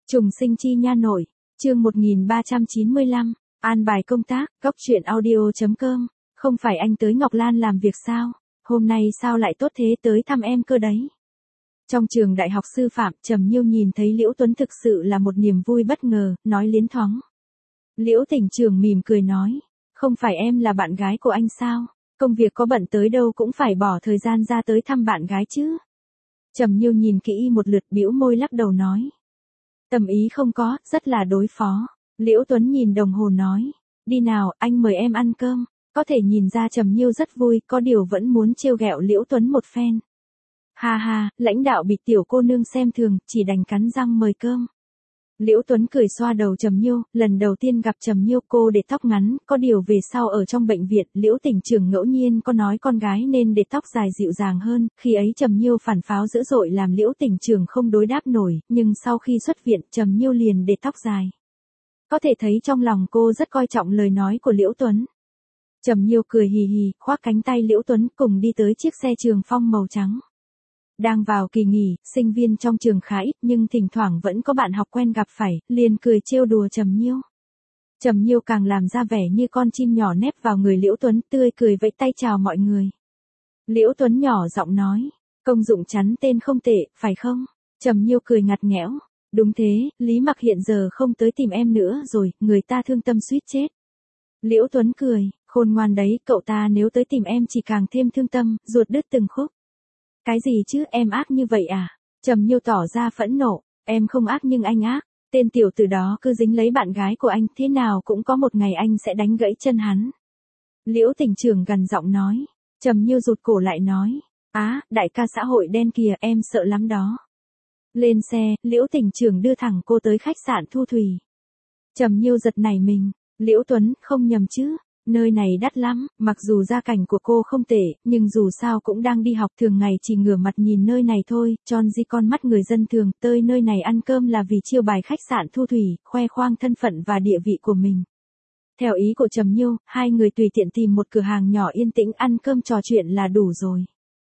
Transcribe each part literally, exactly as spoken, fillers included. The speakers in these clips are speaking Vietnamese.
Trùng sinh chi nha nội, chương một nghìn ba trăm chín mươi lăm, an bài công tác, góc truyện audio chấm com, không phải anh tới Ngọc Lan làm việc sao, hôm nay sao lại tốt thế tới thăm em cơ đấy. Trong trường đại học sư phạm, Trầm Nhiêu nhìn thấy Liễu Tuấn thực sự là một niềm vui bất ngờ, nói liến thoáng. Liễu tỉnh trưởng mỉm cười nói, không phải em là bạn gái của anh sao, công việc có bận tới đâu cũng phải bỏ thời gian ra tới thăm bạn gái chứ. Trầm Nhiêu nhìn kỹ một lượt bĩu môi lắc đầu nói. Tầm ý không có, rất là đối phó. Liễu Tuấn nhìn đồng hồ nói, đi nào, anh mời em ăn cơm. Có thể nhìn ra Trầm Nhiêu rất vui, có điều vẫn muốn trêu ghẹo Liễu Tuấn một phen. Ha ha, lãnh đạo bị tiểu cô nương xem thường, chỉ đành cắn răng mời cơm. Liễu Tuấn cười xoa đầu Trầm Nhiêu, lần đầu tiên gặp Trầm Nhiêu cô để tóc ngắn, có điều về sau ở trong bệnh viện, Liễu tỉnh trưởng ngẫu nhiên có nói con gái nên để tóc dài dịu dàng hơn, khi ấy Trầm Nhiêu phản pháo dữ dội làm Liễu tỉnh trưởng không đối đáp nổi, nhưng sau khi xuất viện Trầm Nhiêu liền để tóc dài. Có thể thấy trong lòng cô rất coi trọng lời nói của Liễu Tuấn. Trầm Nhiêu cười hì hì, khoác cánh tay Liễu Tuấn cùng đi tới chiếc xe trường phong màu trắng. Đang vào kỳ nghỉ, sinh viên trong trường khá ít nhưng thỉnh thoảng vẫn có bạn học quen gặp phải, liền cười trêu đùa Trầm Nhiêu. Trầm Nhiêu càng làm ra vẻ như con chim nhỏ nép vào người Liễu Tuấn, tươi cười vẫy tay chào mọi người. Liễu Tuấn nhỏ giọng nói, công dụng chắn tên không tệ, phải không? Trầm Nhiêu cười ngặt nghẽo, đúng thế, Lý Mặc hiện giờ không tới tìm em nữa rồi, người ta thương tâm suýt chết. Liễu Tuấn cười, khôn ngoan đấy, cậu ta nếu tới tìm em chỉ càng thêm thương tâm, ruột đứt từng khúc. Cái gì chứ, em ác như vậy à? Trầm Nhiêu tỏ ra phẫn nộ, em không ác nhưng anh ác, tên tiểu tử đó cứ dính lấy bạn gái của anh, thế nào cũng có một ngày anh sẽ đánh gãy chân hắn. Liễu tỉnh trưởng gằn giọng nói, Trầm Nhiêu rụt cổ lại nói, á, đại ca xã hội đen kìa, em sợ lắm đó. Lên xe, Liễu tỉnh trưởng đưa thẳng cô tới khách sạn Thu Thủy. Trầm Nhiêu giật nảy mình, Liễu Tuấn, không nhầm chứ? Nơi này đắt lắm, mặc dù gia cảnh của cô không tệ, nhưng dù sao cũng đang đi học, thường ngày chỉ ngửa mặt nhìn nơi này thôi, tròn di con mắt người dân thường, tới nơi này ăn cơm là vì chiêu bài khách sạn Thu Thủy, khoe khoang thân phận và địa vị của mình. Theo ý của Trầm Nhiêu, hai người tùy tiện tìm một cửa hàng nhỏ yên tĩnh ăn cơm trò chuyện là đủ rồi.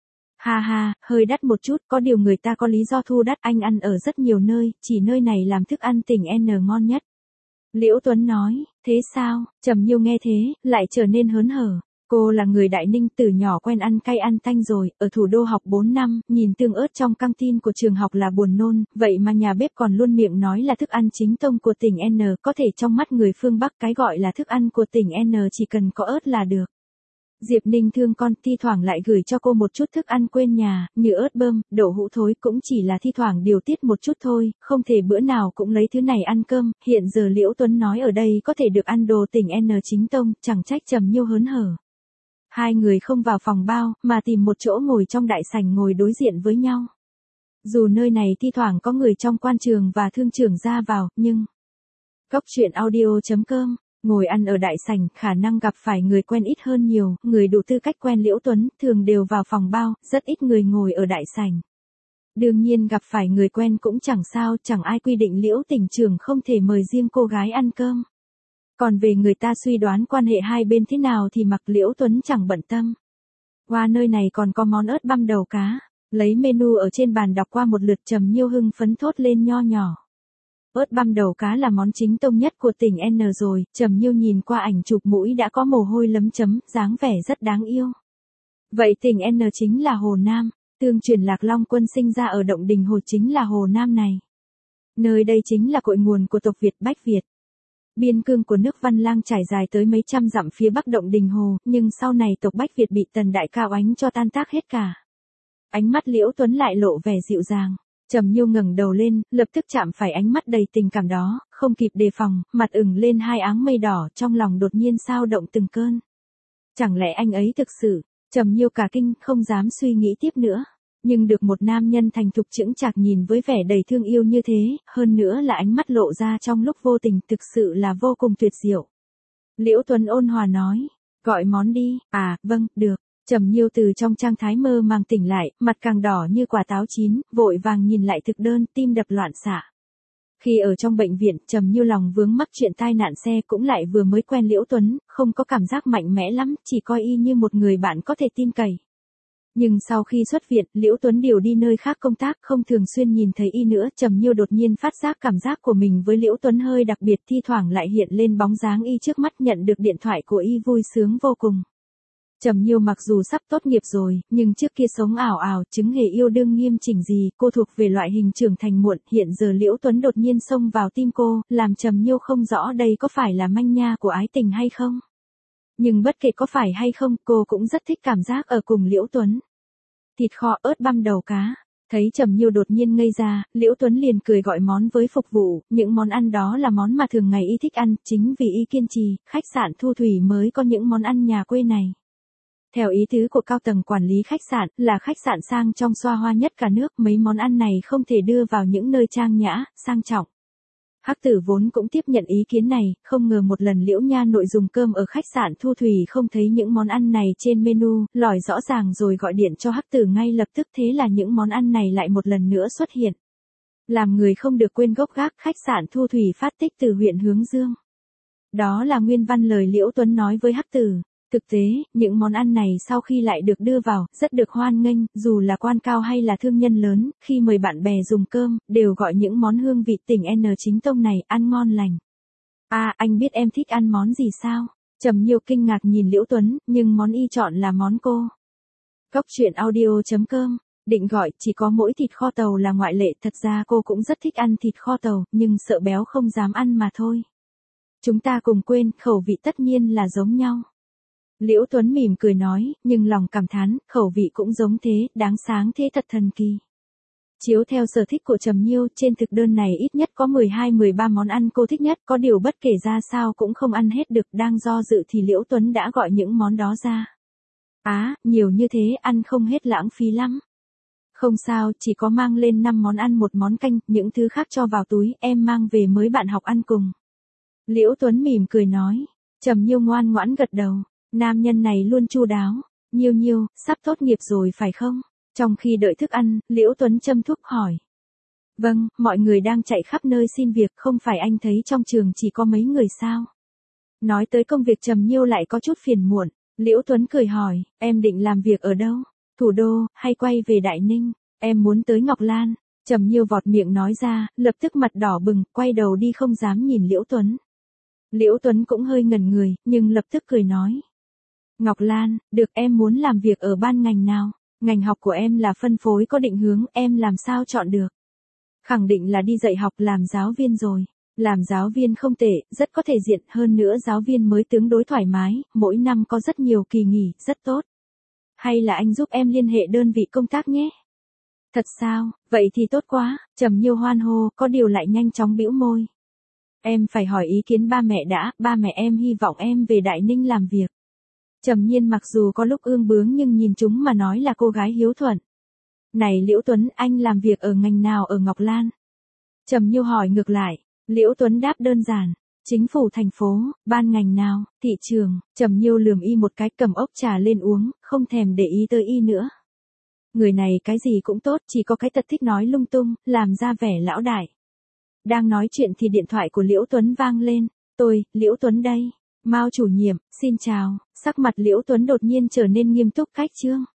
Ha ha, hơi đắt một chút, có điều người ta có lý do thu đắt, anh ăn ở rất nhiều nơi, chỉ nơi này làm thức ăn tỉnh N ngon nhất. Liễu Tuấn nói, thế sao? Trầm Nhiêu nghe thế, lại trở nên hớn hở. Cô là người Đại Ninh, từ nhỏ quen ăn cay ăn tanh rồi, ở thủ đô học bốn năm, nhìn tương ớt trong căng tin của trường học là buồn nôn, vậy mà nhà bếp còn luôn miệng nói là thức ăn chính tông của tỉnh N, có thể trong mắt người phương Bắc cái gọi là thức ăn của tỉnh N chỉ cần có ớt là được. Diệp Ninh thương con, thi thoảng lại gửi cho cô một chút thức ăn quên nhà, như ớt bơm, đậu hũ thối, cũng chỉ là thi thoảng điều tiết một chút thôi, không thể bữa nào cũng lấy thứ này ăn cơm. Hiện giờ Liễu Tuấn nói ở đây có thể được ăn đồ tỉnh N chính tông, chẳng trách Trầm Nhiêu hớn hở. Hai người không vào phòng bao, mà tìm một chỗ ngồi trong đại sảnh ngồi đối diện với nhau. Dù nơi này thi thoảng có người trong quan trường và thương trường ra vào, nhưng... Góc truyện audio chấm com. Ngồi ăn ở đại sảnh, khả năng gặp phải người quen ít hơn nhiều, người đủ tư cách quen Liễu Tuấn, thường đều vào phòng bao, rất ít người ngồi ở đại sảnh. Đương nhiên gặp phải người quen cũng chẳng sao, chẳng ai quy định Liễu tỉnh trưởng không thể mời riêng cô gái ăn cơm. Còn về người ta suy đoán quan hệ hai bên thế nào thì mặc Liễu Tuấn chẳng bận tâm. Qua nơi này còn có món ớt băm đầu cá, lấy menu ở trên bàn đọc qua một lượt Trầm Nhiêu hưng phấn thốt lên nho nhỏ. Ớt băm đầu cá là món chính tông nhất của tỉnh N rồi, Trầm Nhiêu nhìn qua ảnh chụp mũi đã có mồ hôi lấm chấm, dáng vẻ rất đáng yêu. Vậy tỉnh N chính là Hồ Nam, tương truyền Lạc Long Quân sinh ra ở Động Đình Hồ chính là Hồ Nam này. Nơi đây chính là cội nguồn của tộc Việt Bách Việt. Biên cương của nước Văn Lang trải dài tới mấy trăm dặm phía bắc Động Đình Hồ, nhưng sau này tộc Bách Việt bị Tần Đại Cao Ánh cho tan tác hết cả. Ánh mắt Liễu Tuấn lại lộ vẻ dịu dàng. Trầm Nhiêu ngẩng đầu lên, lập tức chạm phải ánh mắt đầy tình cảm đó, không kịp đề phòng, mặt ửng lên hai áng mây đỏ, trong lòng đột nhiên xao động từng cơn. Chẳng lẽ anh ấy thực sự? Trầm Nhiêu cả kinh, không dám suy nghĩ tiếp nữa. Nhưng được một nam nhân thành thục chững chạc nhìn với vẻ đầy thương yêu như thế, hơn nữa là ánh mắt lộ ra trong lúc vô tình, thực sự là vô cùng tuyệt diệu. Liễu Tuấn ôn hòa nói, gọi món đi, à, vâng, được. Trầm Nhiêu từ trong trạng thái mơ màng tỉnh lại, mặt càng đỏ như quả táo chín, vội vàng nhìn lại thực đơn, tim đập loạn xạ. Khi ở trong bệnh viện, Trầm Nhiêu lòng vướng mắc chuyện tai nạn xe cũng lại vừa mới quen Liễu Tuấn, không có cảm giác mạnh mẽ lắm, chỉ coi y như một người bạn có thể tin cậy. Nhưng sau khi xuất viện, Liễu Tuấn điều đi nơi khác công tác, không thường xuyên nhìn thấy y nữa. Trầm Nhiêu đột nhiên phát giác cảm giác của mình với Liễu Tuấn hơi đặc biệt, thi thoảng lại hiện lên bóng dáng y trước mắt. Nhận được điện thoại của y vui sướng vô cùng. Trầm Nhiêu mặc dù sắp tốt nghiệp rồi, nhưng trước kia sống ảo ảo, chứng hề yêu đương nghiêm chỉnh gì, cô thuộc về loại hình trưởng thành muộn. Hiện giờ Liễu Tuấn đột nhiên xông vào tim cô, làm Trầm Nhiêu không rõ đây có phải là manh nha của ái tình hay không. Nhưng bất kể có phải hay không, cô cũng rất thích cảm giác ở cùng Liễu Tuấn. Thịt kho ớt băm đầu cá. Thấy Trầm Nhiêu đột nhiên ngây ra, Liễu Tuấn liền cười gọi món với phục vụ. Những món ăn đó là món mà thường ngày y thích ăn, chính vì y kiên trì, khách sạn Thu Thủy mới có những món ăn nhà quê này. Theo ý tứ của cao tầng quản lý khách sạn, là khách sạn sang trong xoa hoa nhất cả nước, mấy món ăn này không thể đưa vào những nơi trang nhã, sang trọng. Hắc Tử vốn cũng tiếp nhận ý kiến này, không ngờ một lần Liễu Nha nội dùng cơm ở khách sạn Thu Thủy không thấy những món ăn này trên menu, lòi rõ ràng rồi gọi điện cho Hắc Tử ngay lập tức, thế là những món ăn này lại một lần nữa xuất hiện. Làm người không được quên gốc gác, khách sạn Thu Thủy phát tích từ huyện Hướng Dương. Đó là nguyên văn lời Liễu Tuấn nói với Hắc Tử. Thực tế, những món ăn này sau khi lại được đưa vào, rất được hoan nghênh, dù là quan cao hay là thương nhân lớn, khi mời bạn bè dùng cơm, đều gọi những món hương vị tỉnh N chính tông này, ăn ngon lành. À, anh biết em thích ăn món gì sao? Trầm Nhiêu kinh ngạc nhìn Liễu Tuấn, nhưng món y chọn là món cô. Cốc truyện audio chấm com, định gọi, chỉ có mỗi thịt kho tàu là ngoại lệ, thật ra cô cũng rất thích ăn thịt kho tàu, nhưng sợ béo không dám ăn mà thôi. Chúng ta cùng quên, khẩu vị tất nhiên là giống nhau. Liễu Tuấn mỉm cười nói, nhưng lòng cảm thán, khẩu vị cũng giống thế, đáng sáng thế thật thần kỳ. Chiếu theo sở thích của Trầm Nhiêu, trên thực đơn này ít nhất có mười hai mười ba món ăn cô thích nhất, có điều bất kể ra sao cũng không ăn hết được, đang do dự thì Liễu Tuấn đã gọi những món đó ra. Á, à, nhiều như thế, ăn không hết lãng phí lắm. Không sao, chỉ có mang lên năm món ăn một món canh, những thứ khác cho vào túi, em mang về mới bạn học ăn cùng. Liễu Tuấn mỉm cười nói, Trầm Nhiêu ngoan ngoãn gật đầu. Nam nhân này luôn chu đáo. Nhiêu Nhiêu, sắp tốt nghiệp rồi phải không? Trong khi đợi thức ăn, Liễu Tuấn châm thuốc hỏi. Vâng, mọi người đang chạy khắp nơi xin việc, không phải anh thấy trong trường chỉ có mấy người sao? Nói tới công việc Trầm Nhiêu lại có chút phiền muộn. Liễu Tuấn cười hỏi, em định làm việc ở đâu? Thủ đô, hay quay về Đại Ninh? Em muốn tới Ngọc Lan. Trầm Nhiêu vọt miệng nói ra, lập tức mặt đỏ bừng, quay đầu đi không dám nhìn Liễu Tuấn. Liễu Tuấn cũng hơi ngẩn người, nhưng lập tức cười nói. Ngọc Lan, được, em muốn làm việc ở ban ngành nào? Ngành học của em là phân phối có định hướng, em làm sao chọn được? Khẳng định là đi dạy học làm giáo viên rồi. Làm giáo viên không tệ, rất có thể diện, hơn nữa giáo viên mới tương đối thoải mái, mỗi năm có rất nhiều kỳ nghỉ, rất tốt. Hay là anh giúp em liên hệ đơn vị công tác nhé? Thật sao, vậy thì tốt quá, Trầm Nhiêu hoan hô, có điều lại nhanh chóng bĩu môi. Em phải hỏi ý kiến ba mẹ đã, ba mẹ em hy vọng em về Đại Ninh làm việc. Trầm Nhiên mặc dù có lúc ương bướng nhưng nhìn chúng mà nói là cô gái hiếu thuận. Này Liễu Tuấn, anh làm việc ở ngành nào ở Ngọc Lan? Trầm Nhiêu hỏi ngược lại. Liễu Tuấn đáp đơn giản. Chính phủ thành phố, ban ngành nào, thị trường. Trầm Nhiêu lườm y một cái, cầm ốc trà lên uống, không thèm để ý tới y nữa. Người này cái gì cũng tốt, chỉ có cái tật thích nói lung tung, làm ra vẻ lão đại. Đang nói chuyện thì điện thoại của Liễu Tuấn vang lên. Tôi, Liễu Tuấn đây. Mao chủ nhiệm, xin chào. Sắc mặt Liễu Tuấn đột nhiên trở nên nghiêm túc, khách trương.